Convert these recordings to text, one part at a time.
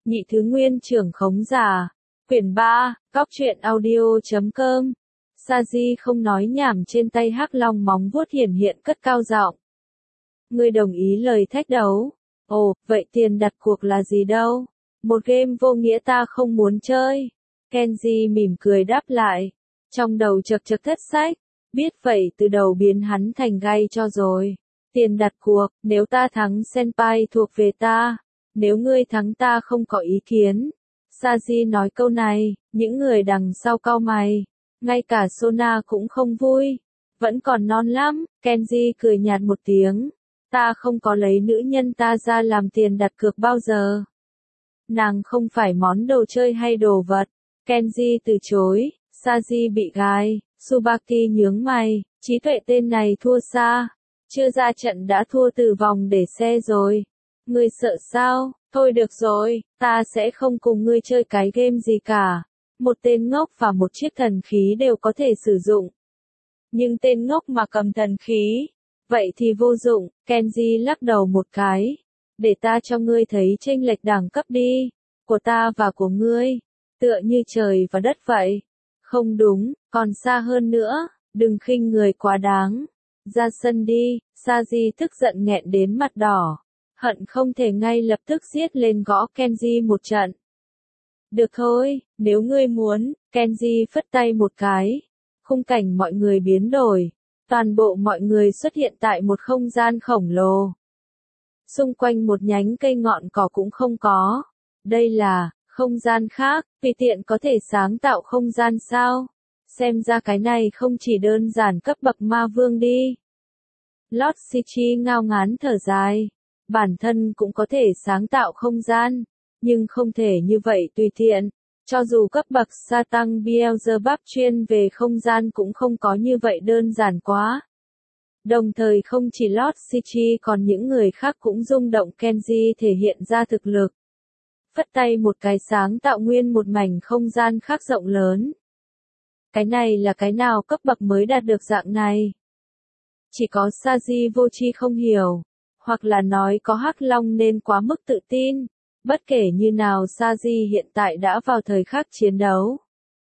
Nhị thứ nguyên trưởng khống giả. Quyển 3, Cóc truyện audio.com. Sa-di không nói nhảm trên tay Hắc Long móng vuốt hiển hiện cất cao giọng. Ngươi đồng ý lời thách đấu. Ồ, vậy tiền đặt cuộc là gì đâu? Một game vô nghĩa ta không muốn chơi. Kenji mỉm cười đáp lại. Trong đầu chật chật thất sách. Biết vậy từ đầu biến hắn thành gai cho rồi. Tiền đặt cuộc, nếu ta thắng senpai thuộc về ta. Nếu ngươi thắng ta không có ý kiến. Sa-di nói câu này, những người đằng sau cau mày. Ngay cả Sona cũng không vui. Vẫn còn non lắm, Kenji cười nhạt một tiếng. Ta không có lấy nữ nhân ta ra làm tiền đặt cược bao giờ. Nàng không phải món đồ chơi hay đồ vật. Kenji từ chối, Sa-di bị gai, Tsubaki nhướng mày, trí tuệ tên này thua xa. Chưa ra trận đã thua từ vòng để xe rồi. Ngươi sợ sao? Thôi được rồi, ta sẽ không cùng ngươi chơi cái game gì cả. Một tên ngốc và một chiếc thần khí đều có thể sử dụng. Nhưng tên ngốc mà cầm thần khí, vậy thì vô dụng. Kenji lắc đầu một cái. Để ta cho ngươi thấy chênh lệch đẳng cấp đi. Của ta và của ngươi. Tựa như trời và đất vậy. Không đúng, còn xa hơn nữa. Đừng khinh người quá đáng. Ra sân đi. Sa-di tức giận nghẹn đến mặt đỏ. Hận không thể ngay lập tức giết lên gõ Kenji một trận. Được thôi, nếu ngươi muốn. Kenji phất tay một cái. Khung cảnh mọi người biến đổi. Toàn bộ mọi người xuất hiện tại một không gian khổng lồ. Xung quanh một nhánh cây ngọn cỏ cũng không có. Đây là không gian khác, vì tiện có thể sáng tạo không gian sao? Xem ra cái này không chỉ đơn giản cấp bậc ma vương đi. Lord Shichi ngao ngán thở dài. Bản thân cũng có thể sáng tạo không gian, nhưng không thể như vậy tùy tiện. Cho dù cấp bậc sa tăng Beelzebub chuyên về không gian cũng không có như vậy đơn giản quá. Đồng thời không chỉ Lord Shichi còn những người khác cũng rung động Kenji thể hiện ra thực lực. Phất tay một cái sáng tạo nguyên một mảnh không gian khác rộng lớn. Cái này là cái nào cấp bậc mới đạt được dạng này? Chỉ có Sa-di vô tri không hiểu. Hoặc là nói có Hắc Long nên quá mức tự tin. Bất kể như nào Sa-di hiện tại đã vào thời khắc chiến đấu.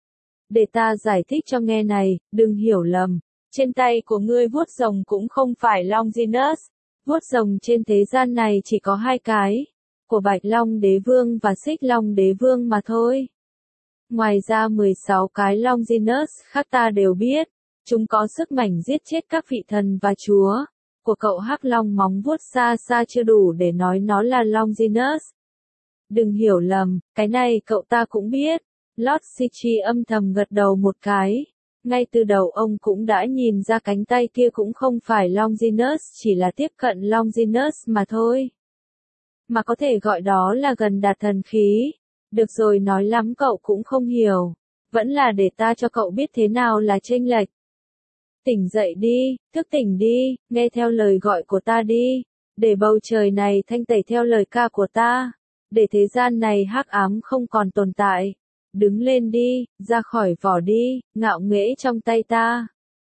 Để ta giải thích cho nghe này, đừng hiểu lầm. Trên tay của ngươi vuốt rồng cũng không phải Longinus. Vuốt rồng trên thế gian này chỉ có hai cái. Của Bạch Long Đế Vương và Xích Long Đế Vương mà thôi. Ngoài ra 16 cái Longinus khác ta đều biết. Chúng có sức mạnh giết chết các vị thần và chúa. Của cậu Hắc Long móng vuốt xa xa chưa đủ để nói nó là Longinus. Đừng hiểu lầm, cái này cậu ta cũng biết. Lord Shichi âm thầm gật đầu một cái. Ngay từ đầu ông cũng đã nhìn ra cánh tay kia cũng không phải Longinus, chỉ là tiếp cận Longinus mà thôi. Mà có thể gọi đó là gần đạt thần khí. Được rồi, nói lắm cậu cũng không hiểu. Vẫn là để ta cho cậu biết thế nào là chênh lệch. Tỉnh dậy đi, thức tỉnh đi, nghe theo lời gọi của ta đi. Để bầu trời này thanh tẩy theo lời ca của ta. Để thế gian này hắc ám không còn tồn tại. Đứng lên đi, ra khỏi vỏ đi, ngạo nghễ trong tay ta.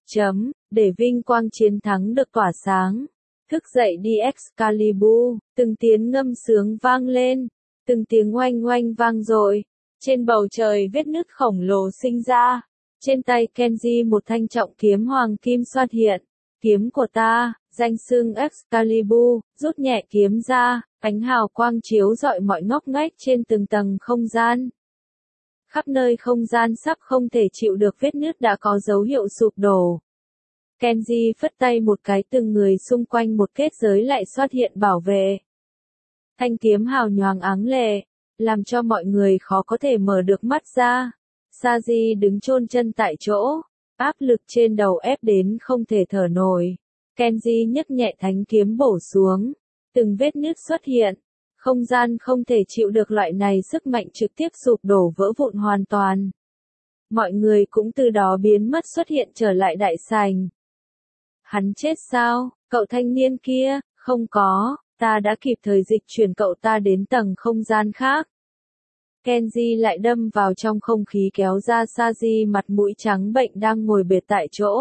Để vinh quang chiến thắng được tỏa sáng. Thức dậy đi Excalibur, từng tiếng ngâm sướng vang lên. Từng tiếng oanh oanh vang dội. Trên bầu trời vết nứt khổng lồ sinh ra. Trên tay Kenji một thanh trọng kiếm hoàng kim xuất hiện. Kiếm của ta, danh xưng Excalibur, rút nhẹ kiếm ra, ánh hào quang chiếu rọi mọi ngóc ngách trên từng tầng không gian. Khắp nơi không gian sắp không thể chịu được vết nứt đã có dấu hiệu sụp đổ. Kenji phất tay một cái từng người xung quanh một kết giới lại xuất hiện bảo vệ. Thanh kiếm hào nhoáng áng lệ, làm cho mọi người khó có thể mở được mắt ra. Sa-di đứng chôn chân tại chỗ, áp lực trên đầu ép đến không thể thở nổi. Kenji nhấc nhẹ thánh kiếm bổ xuống, từng vết nứt xuất hiện. Không gian không thể chịu được loại này sức mạnh trực tiếp sụp đổ vỡ vụn hoàn toàn. Mọi người cũng từ đó biến mất xuất hiện trở lại đại sảnh. Hắn chết sao, cậu thanh niên kia? Không có, ta đã kịp thời dịch chuyển cậu ta đến tầng không gian khác. Kenji lại đâm vào trong không khí kéo ra Sa-di mặt mũi trắng bệnh đang ngồi bệt tại chỗ.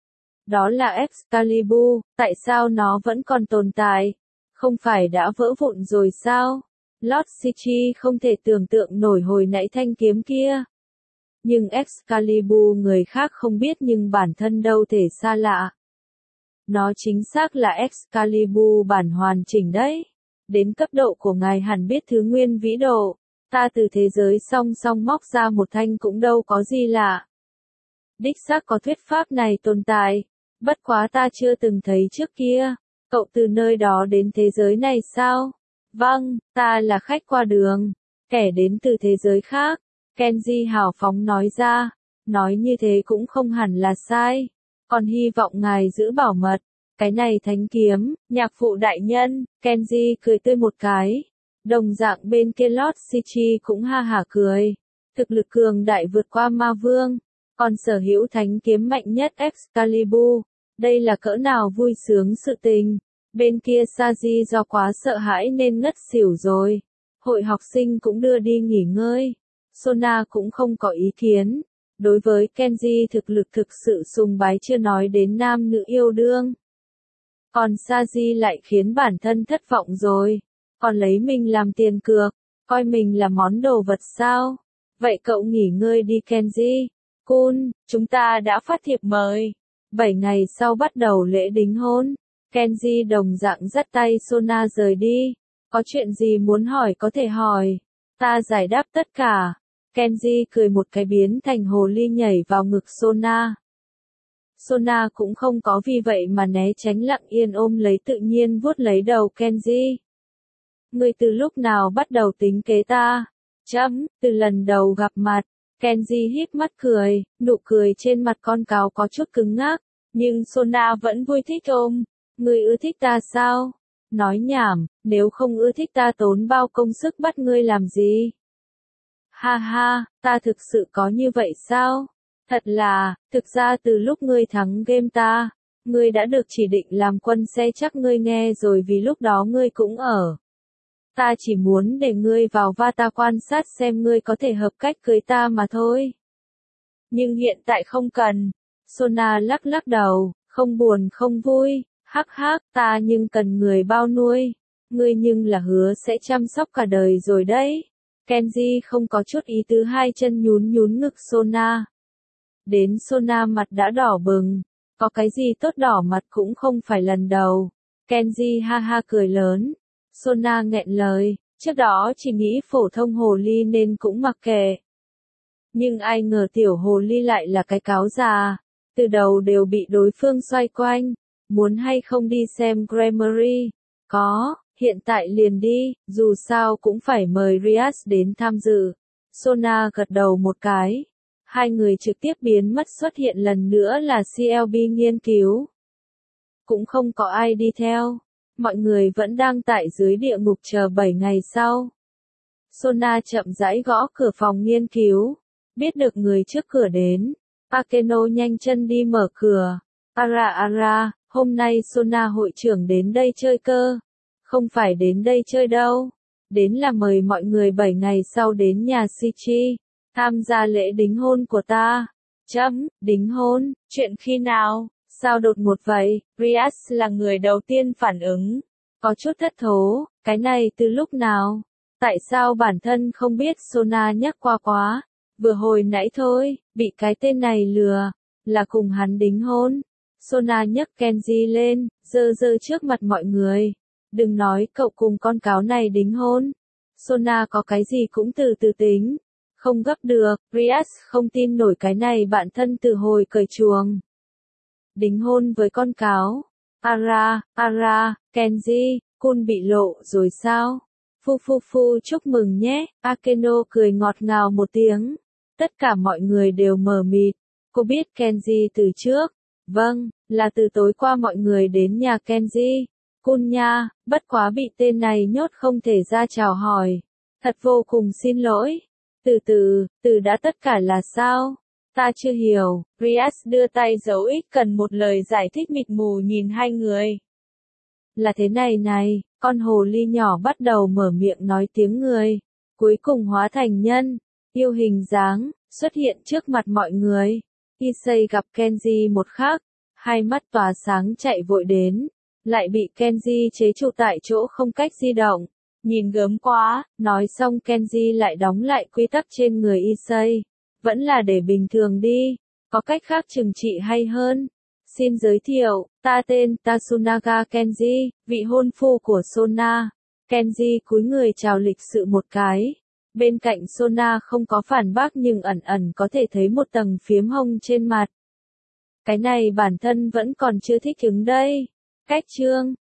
Đó là Excalibur, tại sao nó vẫn còn tồn tại? Không phải đã vỡ vụn rồi sao? Lord Shichi không thể tưởng tượng nổi hồi nãy thanh kiếm kia. Nhưng Excalibur người khác không biết nhưng bản thân đâu thể xa lạ. Nó chính xác là Excalibur bản hoàn chỉnh đấy. Đến cấp độ của ngài hẳn biết thứ nguyên vĩ độ. Ta từ thế giới song song móc ra một thanh cũng đâu có gì lạ. Đích xác có thuyết pháp này tồn tại. Bất quá ta chưa từng thấy trước kia. Cậu từ nơi đó đến thế giới này sao? Vâng, ta là khách qua đường. Kẻ đến từ thế giới khác. Kenji hào phóng nói ra. Nói như thế cũng không hẳn là sai. Còn hy vọng ngài giữ bảo mật. Cái này thánh kiếm, nhạc phụ đại nhân. Kenji cười tươi một cái. Đồng dạng bên kia Lord Shichi cũng ha hả cười. Thực lực cường đại vượt qua ma vương. Còn sở hữu thánh kiếm mạnh nhất Excalibur. Đây là cỡ nào vui sướng sự tình. Bên kia Saji do quá sợ hãi nên ngất xỉu rồi. Hội học sinh cũng đưa đi nghỉ ngơi. Sona cũng không có ý kiến. Đối với Kenji thực lực thực sự sùng bái chưa nói đến nam nữ yêu đương. Còn Saji lại khiến bản thân thất vọng rồi. Còn lấy mình làm tiền cược. Coi mình là món đồ vật sao. Vậy cậu nghỉ ngơi đi Kenji. Kun, chúng ta đã phát thiệp mời. 7 ngày sau bắt đầu lễ đính hôn. Kenji đồng dạng dắt tay Sona rời đi. Có chuyện gì muốn hỏi có thể hỏi. Ta giải đáp tất cả. Kenji cười một cái biến thành hồ ly nhảy vào ngực Sona. Sona cũng không có vì vậy mà né tránh lặng yên ôm lấy tự nhiên vuốt lấy đầu Kenji. Ngươi từ lúc nào bắt đầu tính kế ta? Từ lần đầu gặp mặt. Kenji híp mắt cười, nụ cười trên mặt con cáo có chút cứng ngắc, nhưng Sona vẫn vui thích ôm. Ngươi ưa thích ta sao? Nói nhảm, nếu không ưa thích ta tốn bao công sức bắt ngươi làm gì? Ha ha, ta thực sự có như vậy sao? Thật là, thực ra từ lúc ngươi thắng game ta, ngươi đã được chỉ định làm quân xe chắc ngươi nghe rồi vì lúc đó ngươi cũng ở. Ta chỉ muốn để ngươi vào và ta quan sát xem ngươi có thể hợp cách cưới ta mà thôi. Nhưng hiện tại không cần. Sona lắc lắc đầu, không buồn không vui, hắc hắc, ta nhưng cần người bao nuôi. Ngươi nhưng là hứa sẽ chăm sóc cả đời rồi đấy. Kenji không có chút ý tứ hai chân nhún nhún ngực Sona. Đến Sona mặt đã đỏ bừng. Có cái gì tốt đỏ mặt cũng không phải lần đầu. Kenji ha ha cười lớn. Sona nghẹn lời, trước đó chỉ nghĩ phổ thông hồ ly nên cũng mặc kệ. Nhưng ai ngờ tiểu hồ ly lại là cái cáo già, từ đầu đều bị đối phương xoay quanh, muốn hay không đi xem Grammary? Có, hiện tại liền đi, dù sao cũng phải mời Rias đến tham dự. Sona gật đầu một cái, hai người trực tiếp biến mất xuất hiện lần nữa là CLB nghiên cứu. Cũng không có ai đi theo. Mọi người vẫn đang tại dưới địa ngục chờ 7 ngày sau. Sona chậm rãi gõ cửa phòng nghiên cứu. Biết được người trước cửa đến. Akeno nhanh chân đi mở cửa. Ara, hôm nay Sona hội trưởng đến đây chơi cơ. Không phải đến đây chơi đâu. Đến là mời mọi người 7 ngày sau đến nhà Shichi. Tham gia lễ đính hôn của ta. Đính hôn, chuyện khi nào? Sao đột ngột vậy? Rias là người đầu tiên phản ứng. Có chút thất thố, cái này từ lúc nào? Tại sao bản thân không biết? Sona nhắc qua quá. Vừa hồi nãy thôi, bị cái tên này lừa. Là cùng hắn đính hôn. Sona nhấc Kenji lên, giơ giơ trước mặt mọi người. Đừng nói cậu cùng con cáo này đính hôn. Sona có cái gì cũng từ từ tính. Không gấp được, Rias không tin nổi cái này bạn thân từ hồi cởi chuồng. Đính hôn với con cáo. Ara, Kenji, Kun bị lộ rồi sao? Phu chúc mừng nhé. Akeno cười ngọt ngào một tiếng. Tất cả mọi người đều mờ mịt. Cô biết Kenji từ trước. Vâng, là từ tối qua mọi người đến nhà Kenji. Kun nha, bất quá bị tên này nhốt không thể ra chào hỏi. Thật vô cùng xin lỗi. Từ đã tất cả là sao? Ta chưa hiểu. Rias đưa tay dấu ích cần một lời giải thích mịt mù nhìn hai người. Là thế này, con hồ ly nhỏ bắt đầu mở miệng nói tiếng người. Cuối cùng hóa thành nhân. Yêu hình dáng, xuất hiện trước mặt mọi người. Issei gặp Kenji một khắc. Hai mắt tỏa sáng chạy vội đến. Lại bị Kenji chế trụ tại chỗ không cách di động. Nhìn gớm quá, nói xong Kenji lại đóng lại quy tắc trên người Issei. Vẫn là để bình thường đi, có cách khác trừng trị hay hơn. Xin giới thiệu, ta tên Tasunaga Kenji, vị hôn phu của Sona. Kenji cúi người chào lịch sự một cái. Bên cạnh Sona không có phản bác nhưng ẩn ẩn có thể thấy một tầng phiếm hồng trên mặt. Cái này bản thân vẫn còn chưa thích ứng đây. Cách chương